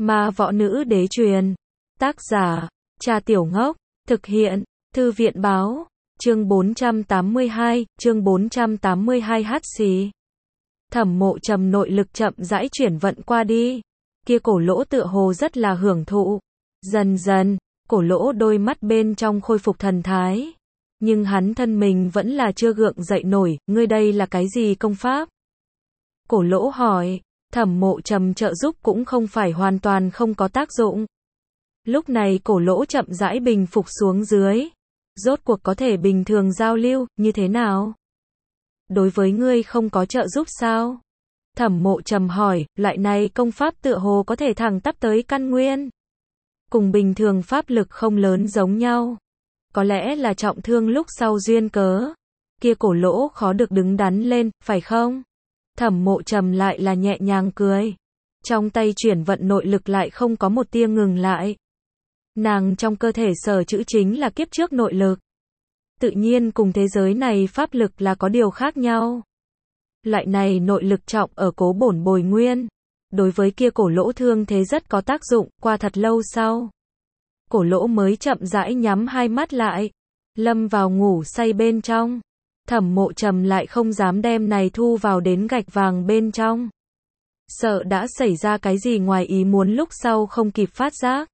Ma võ nữ đế truyền. Tác giả, Trà Tiểu Ngốc. Thực hiện, Thư viện báo. Chương 482 hát xì. Thẩm Mộ Trầm nội lực chậm rãi chuyển vận qua đi. Kia cổ lỗ tựa hồ rất là hưởng thụ. Dần dần, cổ lỗ đôi mắt bên trong khôi phục thần thái. Nhưng hắn thân mình vẫn là chưa gượng dậy nổi, ngươi đây là cái gì công pháp? Cổ lỗ hỏi, Thẩm Mộ Trầm trợ giúp cũng không phải hoàn toàn không có tác dụng. Lúc này cổ lỗ chậm rãi bình phục xuống dưới. Rốt cuộc có thể bình thường giao lưu, như thế nào? Đối với ngươi không có trợ giúp sao? Thẩm Mộ Trầm hỏi, loại này công pháp tựa hồ có thể thẳng tắp tới căn nguyên. Cùng bình thường pháp lực không lớn giống nhau. Có lẽ là trọng thương lúc sau duyên cớ. Kia cổ lỗ khó được đứng đắn lên, phải không? Thẩm Mộ Trầm lại là nhẹ nhàng cười. Trong tay chuyển vận nội lực lại không có một tia ngừng lại. Nàng trong cơ thể sở chữ chính là kiếp trước nội lực. Tự nhiên cùng thế giới này pháp lực là có điều khác nhau. Loại này nội lực trọng ở cố bổn bồi nguyên. Đối với kia cổ lỗ thương thế rất có tác dụng, qua thật lâu sau. Cổ lỗ mới chậm rãi nhắm hai mắt lại. Lâm vào ngủ say bên trong. Thẩm Mộ Trầm lại không dám đem này thu vào đến gạch vàng bên trong. Sợ đã xảy ra cái gì ngoài ý muốn lúc sau không kịp phát giác.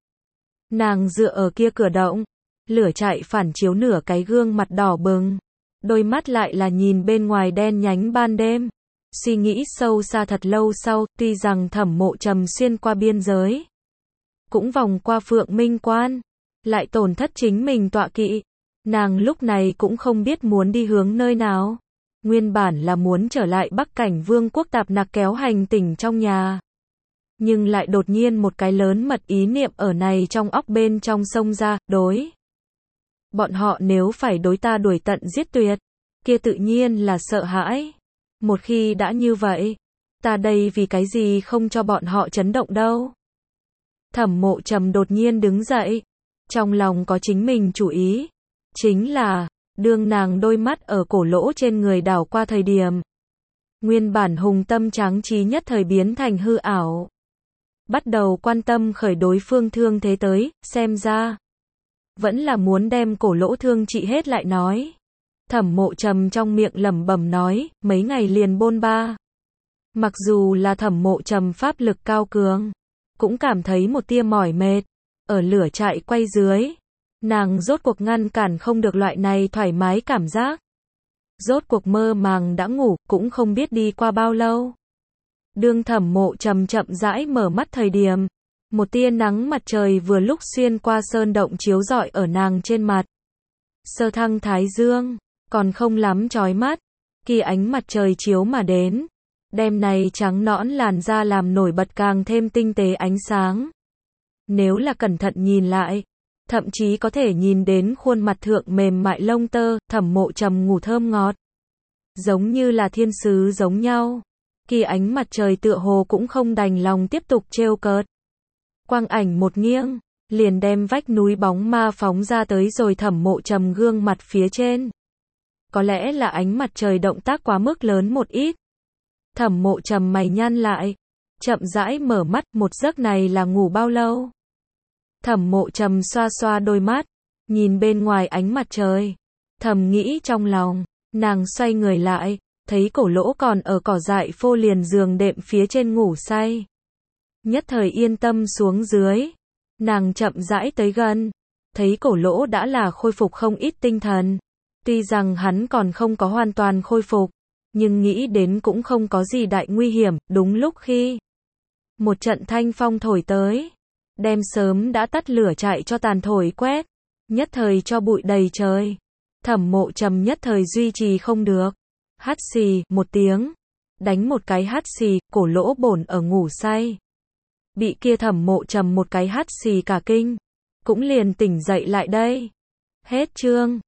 Nàng dựa ở kia cửa động. Lửa chạy phản chiếu nửa cái gương mặt đỏ bừng. Đôi mắt lại là nhìn bên ngoài đen nhánh ban đêm. Suy nghĩ sâu xa thật lâu sau, tuy rằng Thẩm Mộ Trầm xuyên qua biên giới. Cũng vòng qua Phượng Minh Quan. Lại tổn thất chính mình tọa kỵ. Nàng lúc này cũng không biết muốn đi hướng nơi nào. Nguyên bản là muốn trở lại Bắc Cảnh Vương quốc tạp nặc kéo hành tỉnh trong nhà. Nhưng lại đột nhiên một cái lớn mật ý niệm ở này trong óc bên trong xông ra, đối. Bọn họ nếu phải đối ta đuổi tận giết tuyệt, kia tự nhiên là sợ hãi. Một khi đã như vậy, ta đây vì cái gì không cho bọn họ chấn động đâu. Thẩm Mộ Trầm đột nhiên đứng dậy. Trong lòng có chính mình chủ ý. Chính là, đương nàng đôi mắt ở cổ lỗ trên người đảo qua thời điểm. Nguyên bản hùng tâm tráng trí nhất thời biến thành hư ảo. Bắt đầu quan tâm khởi đối phương thương thế tới, xem ra. Vẫn là muốn đem cổ lỗ thương trị hết lại nói. Thẩm Mộ Trầm trong miệng lẩm bẩm nói, mấy ngày liền bôn ba. Mặc dù là Thẩm Mộ Trầm pháp lực cao cường, cũng cảm thấy một tia mỏi mệt. Ở lửa trại quay dưới, nàng rốt cuộc ngăn cản không được loại này thoải mái cảm giác. Rốt cuộc mơ màng đã ngủ, cũng không biết đi qua bao lâu. Đương Thẩm Mộ Trầm chậm rãi mở mắt thời điểm, một tia nắng mặt trời vừa lúc xuyên qua sơn động chiếu rọi ở nàng trên mặt. Sơ thăng thái dương, còn không lắm chói mắt, khi ánh mặt trời chiếu mà đến, đem này trắng nõn làn da làm nổi bật càng thêm tinh tế ánh sáng. Nếu là cẩn thận nhìn lại, thậm chí có thể nhìn đến khuôn mặt thượng mềm mại lông tơ. Thẩm Mộ Trầm ngủ thơm ngọt, giống như là thiên sứ giống nhau. Khi ánh mặt trời tựa hồ cũng không đành lòng tiếp tục trêu cợt. Quang ảnh một nghiêng, liền đem vách núi bóng ma phóng ra tới rồi Thẩm Mộ Trầm gương mặt phía trên. Có lẽ là ánh mặt trời động tác quá mức lớn một ít. Thẩm Mộ Trầm mày nhăn lại, chậm rãi mở mắt. Một giấc này là ngủ bao lâu? Thẩm Mộ Trầm xoa xoa đôi mắt, nhìn bên ngoài ánh mặt trời, thầm nghĩ trong lòng. Nàng xoay người lại, thấy cổ lỗ còn ở cỏ dại phô liền giường đệm phía trên ngủ say. Nhất thời yên tâm xuống dưới. Nàng chậm rãi tới gần, thấy cổ lỗ đã là khôi phục không ít tinh thần. Tuy rằng hắn còn không có hoàn toàn khôi phục, nhưng nghĩ đến cũng không có gì đại nguy hiểm. Đúng lúc khi một trận thanh phong thổi tới, đem sớm đã tắt lửa chạy cho tàn thổi quét, nhất thời cho bụi đầy trời. Thẩm Mộ Trầm nhất thời duy trì không được, hắt xì một tiếng, đánh một cái hắt xì. Cổ lỗ bổn ở ngủ say, bị kia Thẩm Mộ Trầm một cái hắt xì cả kinh, cũng liền tỉnh dậy lại đây. Hết chương.